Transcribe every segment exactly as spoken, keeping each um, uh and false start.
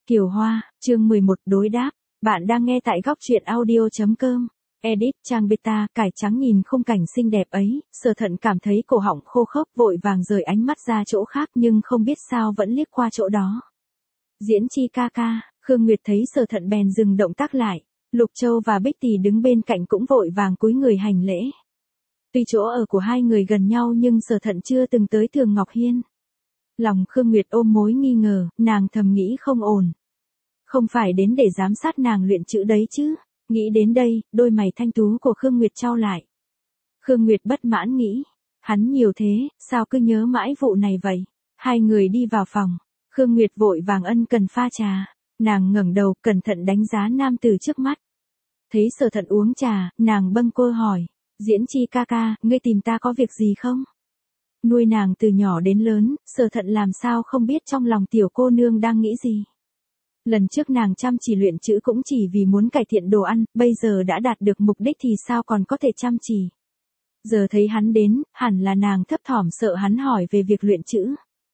Kiều Hoa, chương mười một đối đáp. Bạn đang nghe tại góc truyện audio.com. Edit trang beta, cải trắng nhìn khung cảnh xinh đẹp ấy, Sở Thận cảm thấy cổ họng khô khốc, vội vàng rời ánh mắt ra chỗ khác nhưng không biết sao vẫn liếc qua chỗ đó. Diễn Chi ca ca, Khương Nguyệt thấy Sở Thận bèn dừng động tác lại. Lục Châu và Bích Tỷ đứng bên cạnh cũng vội vàng cúi người hành lễ. Tuy chỗ ở của hai người gần nhau nhưng Sở Thận chưa từng tới Thường Ngọc Hiên. Lòng Khương Nguyệt ôm mối nghi ngờ, nàng thầm nghĩ không ổn. Không phải đến để giám sát nàng luyện chữ đấy chứ. Nghĩ đến đây, đôi mày thanh tú của Khương Nguyệt chau lại. Khương Nguyệt bất mãn nghĩ, hắn nhiều thế, sao cứ nhớ mãi vụ này vậy. Hai người đi vào phòng, Khương Nguyệt vội vàng ân cần pha trà. Nàng ngẩng đầu, cẩn thận đánh giá nam tử trước mắt. Thấy Sở Thận uống trà, nàng bâng quơ hỏi, Diễn Chi ca ca, ngươi tìm ta có việc gì không? Nuôi nàng từ nhỏ đến lớn, Sở Thận làm sao không biết trong lòng tiểu cô nương đang nghĩ gì. Lần trước nàng chăm chỉ luyện chữ cũng chỉ vì muốn cải thiện đồ ăn, bây giờ đã đạt được mục đích thì sao còn có thể chăm chỉ. Giờ thấy hắn đến, hẳn là nàng thấp thỏm sợ hắn hỏi về việc luyện chữ.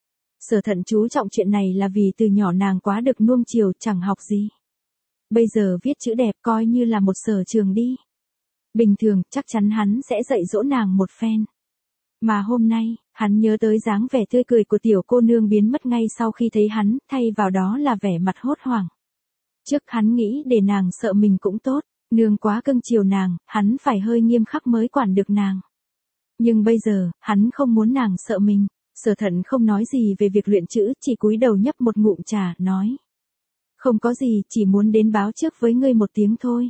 Sở Thận chú trọng chuyện này là vì từ nhỏ nàng quá được nuông chiều, chẳng học gì. Bây giờ viết chữ đẹp coi như là một sở trường đi. Bình thường, chắc chắn hắn sẽ dạy dỗ nàng một phen. Mà hôm nay, hắn nhớ tới dáng vẻ tươi cười của tiểu cô nương biến mất ngay sau khi thấy hắn, thay vào đó là vẻ mặt hốt hoảng. Trước hắn nghĩ để nàng sợ mình cũng tốt, nương quá cưng chiều nàng, hắn phải hơi nghiêm khắc mới quản được nàng. Nhưng bây giờ, hắn không muốn nàng sợ mình. Sở Thận không nói gì về việc luyện chữ, chỉ cúi đầu nhấp một ngụm trà, nói. Không có gì, chỉ muốn đến báo trước với ngươi một tiếng thôi.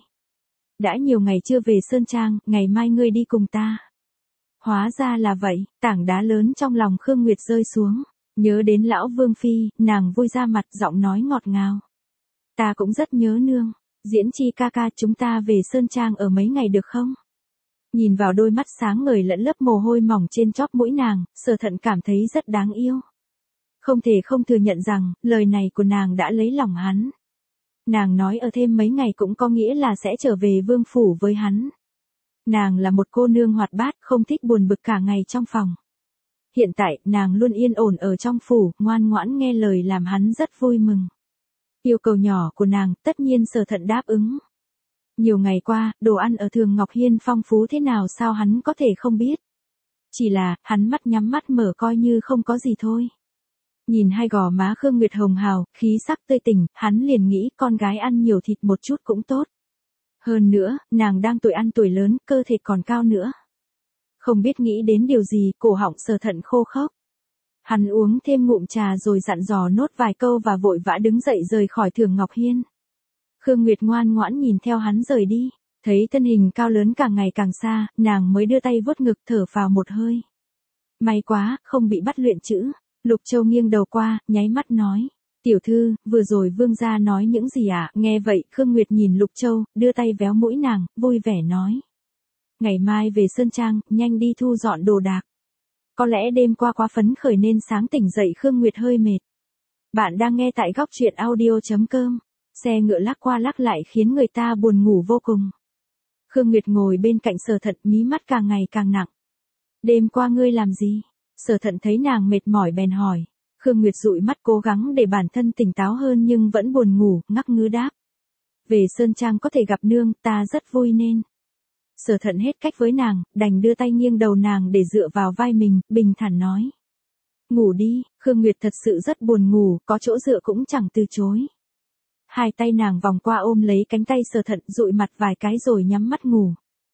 Đã nhiều ngày chưa về Sơn Trang, ngày mai ngươi đi cùng ta. Hóa ra là vậy, tảng đá lớn trong lòng Khương Nguyệt rơi xuống. Nhớ đến lão Vương Phi, nàng vui ra mặt, giọng nói ngọt ngào. Ta cũng rất nhớ nương. Diễn Chi ca ca, chúng ta về Sơn Trang ở mấy ngày được không? Nhìn vào đôi mắt sáng ngời lẫn lớp mồ hôi mỏng trên chóp mũi nàng, Sở Thận cảm thấy rất đáng yêu. Không thể không thừa nhận rằng, lời này của nàng đã lấy lòng hắn. Nàng nói ở thêm mấy ngày cũng có nghĩa là sẽ trở về vương phủ với hắn. Nàng là một cô nương hoạt bát, không thích buồn bực cả ngày trong phòng. Hiện tại, nàng luôn yên ổn ở trong phủ, ngoan ngoãn nghe lời làm hắn rất vui mừng. Yêu cầu nhỏ của nàng, tất nhiên Sở Thận đáp ứng. Nhiều ngày qua, đồ ăn ở Thường Ngọc Hiên phong phú thế nào sao hắn có thể không biết. Chỉ là, hắn mắt nhắm mắt mở coi như không có gì thôi. Nhìn hai gò má Khương Nguyệt hồng hào, khí sắc tươi tỉnh, hắn liền nghĩ con gái ăn nhiều thịt một chút cũng tốt. Hơn nữa, nàng đang tuổi ăn tuổi lớn, cơ thể còn cao nữa. Không biết nghĩ đến điều gì, cổ họng Sở Thận khô khốc. Hắn uống thêm ngụm trà rồi dặn dò nốt vài câu và vội vã đứng dậy rời khỏi Thường Ngọc Hiên. Khương Nguyệt ngoan ngoãn nhìn theo hắn rời đi, thấy thân hình cao lớn càng ngày càng xa, nàng mới đưa tay vuốt ngực thở phào một hơi. May quá, không bị bắt luyện chữ. Lục Châu nghiêng đầu qua, nháy mắt nói. Tiểu thư, vừa rồi vương gia nói những gì ạ? À? Nghe vậy, Khương Nguyệt nhìn Lục Châu, đưa tay véo mũi nàng, vui vẻ nói. Ngày mai về Sơn Trang, nhanh đi thu dọn đồ đạc. Có lẽ đêm qua quá phấn khởi nên sáng tỉnh dậy Khương Nguyệt hơi mệt. Bạn đang nghe tại góc truyện audio.com. Xe ngựa lắc qua lắc lại khiến người ta buồn ngủ vô cùng. Khương Nguyệt ngồi bên cạnh Sở Thận, mí mắt càng ngày càng nặng. Đêm qua ngươi làm gì? Sở Thận thấy nàng mệt mỏi bèn hỏi. Khương Nguyệt dụi mắt cố gắng để bản thân tỉnh táo hơn nhưng vẫn buồn ngủ, ngắc ngứ đáp. Về Sơn Trang có thể gặp nương, ta rất vui nên. Sở Thận hết cách với nàng, đành đưa tay nghiêng đầu nàng để dựa vào vai mình, bình thản nói. Ngủ đi, Khương Nguyệt thật sự rất buồn ngủ, có chỗ dựa cũng chẳng từ chối. Hai tay nàng vòng qua ôm lấy cánh tay Sở Thận, dụi mặt vài cái rồi nhắm mắt ngủ.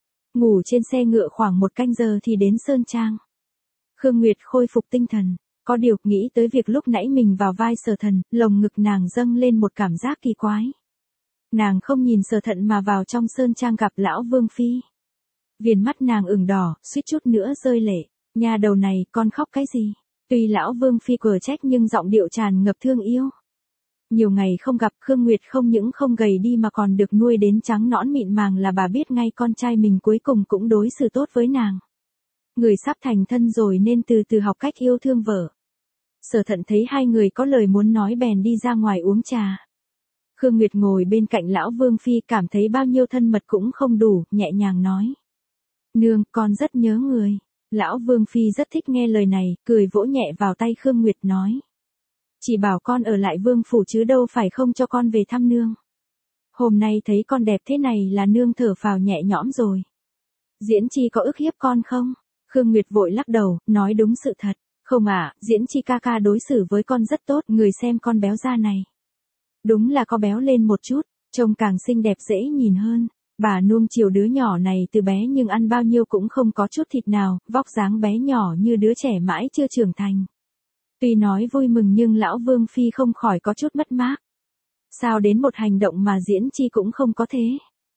Ngủ trên xe ngựa khoảng một canh giờ thì đến Sơn Trang. Khương Nguyệt khôi phục tinh thần, có điều nghĩ tới việc lúc nãy mình vào vai Sở Thận, lồng ngực nàng dâng lên một cảm giác kỳ quái. Nàng không nhìn Sở Thận mà vào trong Sơn Trang gặp lão Vương Phi. Viền mắt nàng ửng đỏ, suýt chút nữa rơi lệ. Nhà đầu này, con khóc cái gì? Tuy lão Vương Phi quở trách nhưng giọng điệu tràn ngập thương yêu. Nhiều ngày không gặp, Khương Nguyệt không những không gầy đi mà còn được nuôi đến trắng nõn mịn màng là bà biết ngay con trai mình cuối cùng cũng đối xử tốt với nàng. Người sắp thành thân rồi nên từ từ học cách yêu thương vợ. Sở Thận thấy hai người có lời muốn nói bèn đi ra ngoài uống trà. Khương Nguyệt ngồi bên cạnh lão Vương Phi cảm thấy bao nhiêu thân mật cũng không đủ, nhẹ nhàng nói. Nương, con rất nhớ người. Lão Vương Phi rất thích nghe lời này, cười vỗ nhẹ vào tay Khương Nguyệt nói. Chỉ bảo con ở lại vương phủ chứ đâu phải không cho con về thăm nương. Hôm nay thấy con đẹp thế này là nương thở phào nhẹ nhõm rồi. Diễn Chi có ức hiếp con không? Khương Nguyệt vội lắc đầu, nói đúng sự thật. Không ạ, Diễn Chi ca ca đối xử với con rất tốt, người xem con béo da này. Đúng là có béo lên một chút, trông càng xinh đẹp dễ nhìn hơn. Bà nuông chiều đứa nhỏ này từ bé nhưng ăn bao nhiêu cũng không có chút thịt nào, vóc dáng bé nhỏ như đứa trẻ mãi chưa trưởng thành. Tuy nói vui mừng nhưng lão Vương Phi không khỏi có chút mất mát. Sao đến một hành động mà Diễn Chi cũng không có thế?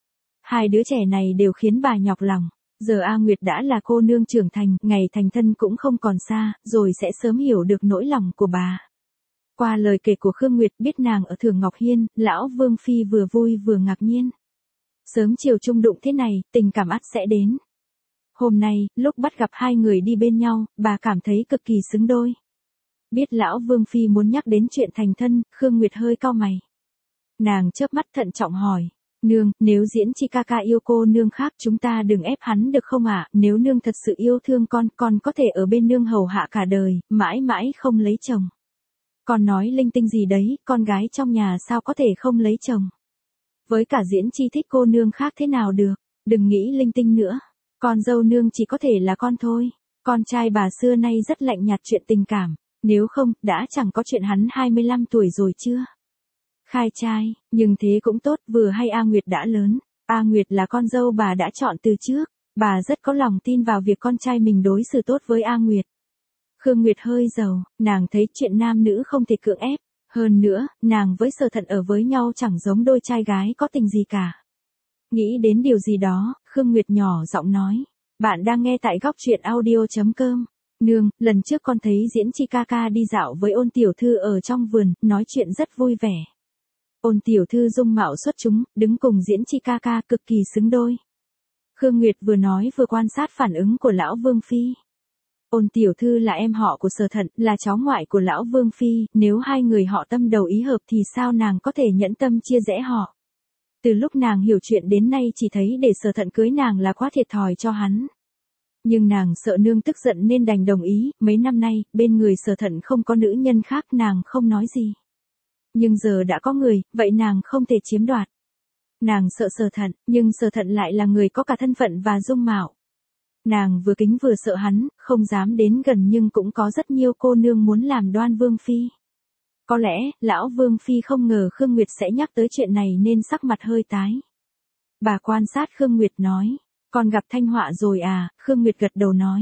Hai đứa trẻ này đều khiến bà nhọc lòng. Giờ A Nguyệt đã là cô nương trưởng thành, ngày thành thân cũng không còn xa, rồi sẽ sớm hiểu được nỗi lòng của bà. Qua lời kể của Khương Nguyệt biết nàng ở Thường Ngọc Hiên, lão Vương Phi vừa vui vừa ngạc nhiên. Sớm chiều chung đụng thế này, tình cảm ắt sẽ đến. Hôm nay, lúc bắt gặp hai người đi bên nhau, bà cảm thấy cực kỳ xứng đôi. Biết lão Vương Phi muốn nhắc đến chuyện thành thân, Khương Nguyệt hơi cau mày. Nàng chớp mắt thận trọng hỏi. Nương, nếu Diễn Chi ca ca yêu cô nương khác chúng ta đừng ép hắn được không ạ? Nếu nương thật sự yêu thương con, con có thể ở bên nương hầu hạ cả đời, mãi mãi không lấy chồng. Con nói linh tinh gì đấy, con gái trong nhà sao có thể không lấy chồng? Với cả Diễn Chi thích cô nương khác thế nào được, đừng nghĩ linh tinh nữa. Con dâu nương chỉ có thể là con thôi. Con trai bà xưa nay rất lạnh nhạt chuyện tình cảm, nếu không, đã chẳng có chuyện hắn hai mươi lăm tuổi rồi chưa? Khai trai, nhưng thế cũng tốt, vừa hay A Nguyệt đã lớn, A Nguyệt là con dâu bà đã chọn từ trước, bà rất có lòng tin vào việc con trai mình đối xử tốt với A Nguyệt. Khương Nguyệt hơi giàu, nàng thấy chuyện nam nữ không thể cưỡng ép, hơn nữa, nàng với Sở Thận ở với nhau chẳng giống đôi trai gái có tình gì cả. Nghĩ đến điều gì đó, Khương Nguyệt nhỏ giọng nói, bạn đang nghe tại góc truyện audio chấm com. Nương, lần trước con thấy Diễn Chi ca ca đi dạo với Ôn tiểu thư ở trong vườn, nói chuyện rất vui vẻ. Ôn tiểu thư dung mạo xuất chúng, đứng cùng Diễn Chi ca ca cực kỳ xứng đôi. Khương Nguyệt vừa nói vừa quan sát phản ứng của lão Vương Phi. Ôn tiểu thư là em họ của Sở Thận, là cháu ngoại của lão Vương Phi, nếu hai người họ tâm đầu ý hợp thì sao nàng có thể nhẫn tâm chia rẽ họ. Từ lúc nàng hiểu chuyện đến nay chỉ thấy để Sở Thận cưới nàng là quá thiệt thòi cho hắn. Nhưng nàng sợ nương tức giận nên đành đồng ý, mấy năm nay, bên người Sở Thận không có nữ nhân khác nàng không nói gì. Nhưng giờ đã có người, vậy nàng không thể chiếm đoạt. Nàng sợ Sở Thận, nhưng Sở Thận lại là người có cả thân phận và dung mạo. Nàng vừa kính vừa sợ hắn, không dám đến gần nhưng cũng có rất nhiều cô nương muốn làm Đoan Vương Phi. Có lẽ, lão Vương Phi không ngờ Khương Nguyệt sẽ nhắc tới chuyện này nên sắc mặt hơi tái. Bà quan sát Khương Nguyệt nói, con gặp Thanh Họa rồi à? Khương Nguyệt gật đầu nói.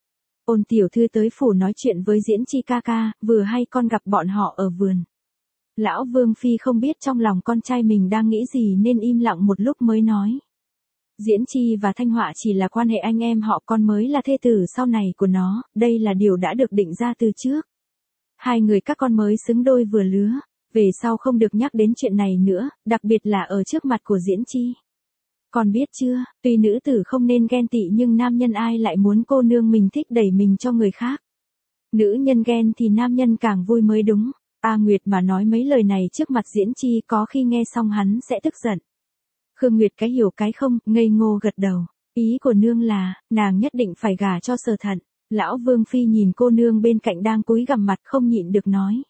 Ôn tiểu thư tới phủ nói chuyện với Diễn Chi ca ca, vừa hay con gặp bọn họ ở vườn. Lão Vương Phi không biết trong lòng con trai mình đang nghĩ gì nên im lặng một lúc mới nói. Diễn Chi và Thanh Họa chỉ là quan hệ anh em họ, con mới là thê tử sau này của nó, đây là điều đã được định ra từ trước. Hai người các con mới xứng đôi vừa lứa, về sau không được nhắc đến chuyện này nữa, đặc biệt là ở trước mặt của Diễn Chi. Con biết chưa, tuy nữ tử không nên ghen tị nhưng nam nhân ai lại muốn cô nương mình thích đẩy mình cho người khác. Nữ nhân ghen thì nam nhân càng vui mới đúng. A Nguyệt mà nói mấy lời này trước mặt Diễn Chi có khi nghe xong hắn sẽ tức giận. Khương Nguyệt cái hiểu cái không, ngây ngô gật đầu. Ý của nương là, nàng nhất định phải gả cho Sở Thận. Lão Vương Phi nhìn cô nương bên cạnh đang cúi gằm mặt không nhịn được nói.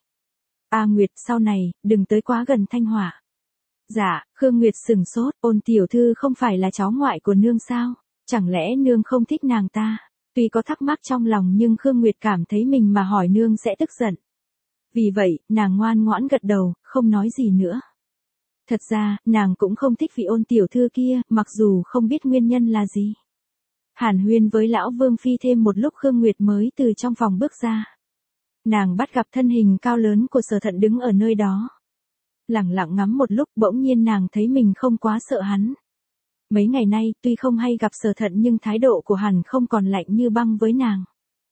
A Nguyệt sau này, đừng tới quá gần Thanh Họa. Dạ, Khương Nguyệt sừng sốt, Ôn tiểu thư không phải là cháu ngoại của nương sao? Chẳng lẽ nương không thích nàng ta? Tuy có thắc mắc trong lòng nhưng Khương Nguyệt cảm thấy mình mà hỏi nương sẽ tức giận. Vì vậy, nàng ngoan ngoãn gật đầu, không nói gì nữa. Thật ra, nàng cũng không thích vị Ôn tiểu thư kia, mặc dù không biết nguyên nhân là gì. Hàn huyên với lão Vương Phi thêm một lúc Khương Nguyệt mới từ trong phòng bước ra. Nàng bắt gặp thân hình cao lớn của Sở Thận đứng ở nơi đó. Lặng lặng ngắm một lúc bỗng nhiên nàng thấy mình không quá sợ hắn. Mấy ngày nay, tuy không hay gặp Sở Thận nhưng thái độ của hắn không còn lạnh như băng với nàng.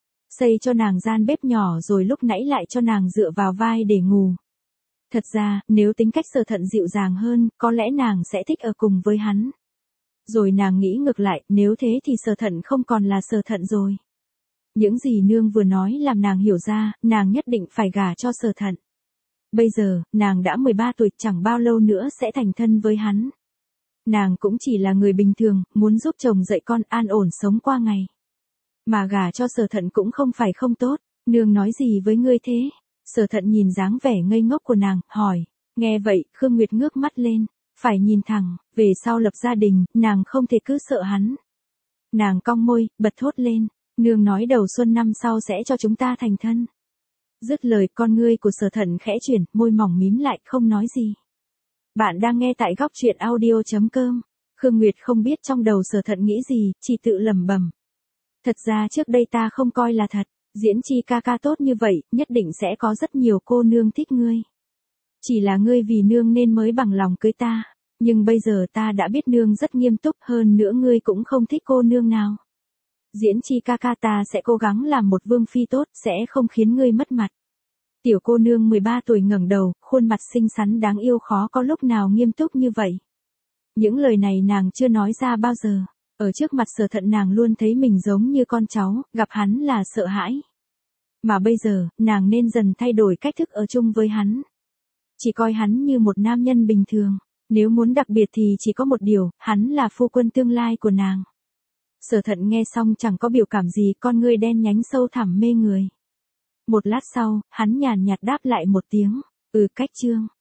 Xây cho nàng gian bếp nhỏ rồi lúc nãy lại cho nàng dựa vào vai để ngủ. Thật ra, nếu tính cách Sở Thận dịu dàng hơn, có lẽ nàng sẽ thích ở cùng với hắn. Rồi nàng nghĩ ngược lại, nếu thế thì Sở Thận không còn là Sở Thận rồi. Những gì nương vừa nói làm nàng hiểu ra, nàng nhất định phải gả cho Sở Thận. Bây giờ, nàng đã mười ba tuổi, chẳng bao lâu nữa sẽ thành thân với hắn. Nàng cũng chỉ là người bình thường, muốn giúp chồng dạy con an ổn sống qua ngày. Mà gả cho Sở Thận cũng không phải không tốt, nương nói gì với ngươi thế? Sở Thận nhìn dáng vẻ ngây ngốc của nàng, hỏi. Nghe vậy, Khương Nguyệt ngước mắt lên. Phải nhìn thẳng, về sau lập gia đình, nàng không thể cứ sợ hắn. Nàng cong môi, bật thốt lên. Nương nói đầu xuân năm sau sẽ cho chúng ta thành thân. Dứt lời, con ngươi của Sở Thận khẽ chuyển, môi mỏng mím lại, không nói gì. Bạn đang nghe tại góc truyện audio chấm com. Khương Nguyệt không biết trong đầu Sở Thận nghĩ gì, chỉ tự lẩm bẩm. Thật ra trước đây ta không coi là thật, diễn Chi ca ca tốt như vậy, nhất định sẽ có rất nhiều cô nương thích ngươi. Chỉ là ngươi vì nương nên mới bằng lòng cưới ta, nhưng bây giờ ta đã biết nương rất nghiêm túc, hơn nữa ngươi cũng không thích cô nương nào. Diễn Chi ca ca, ta sẽ cố gắng làm một vương phi tốt, sẽ không khiến ngươi mất mặt. Tiểu cô nương mười ba tuổi ngẩng đầu, khuôn mặt xinh xắn đáng yêu khó có lúc nào nghiêm túc như vậy. Những lời này nàng chưa nói ra bao giờ. Ở trước mặt Sở Thận nàng luôn thấy mình giống như con cháu, gặp hắn là sợ hãi. Mà bây giờ, nàng nên dần thay đổi cách thức ở chung với hắn. Chỉ coi hắn như một nam nhân bình thường. Nếu muốn đặc biệt thì chỉ có một điều, hắn là phu quân tương lai của nàng. Sở Thận nghe xong chẳng có biểu cảm gì, con ngươi đen nhánh sâu thẳm mê người. Một lát sau, hắn nhàn nhạt đáp lại một tiếng. Ừ, cách chương.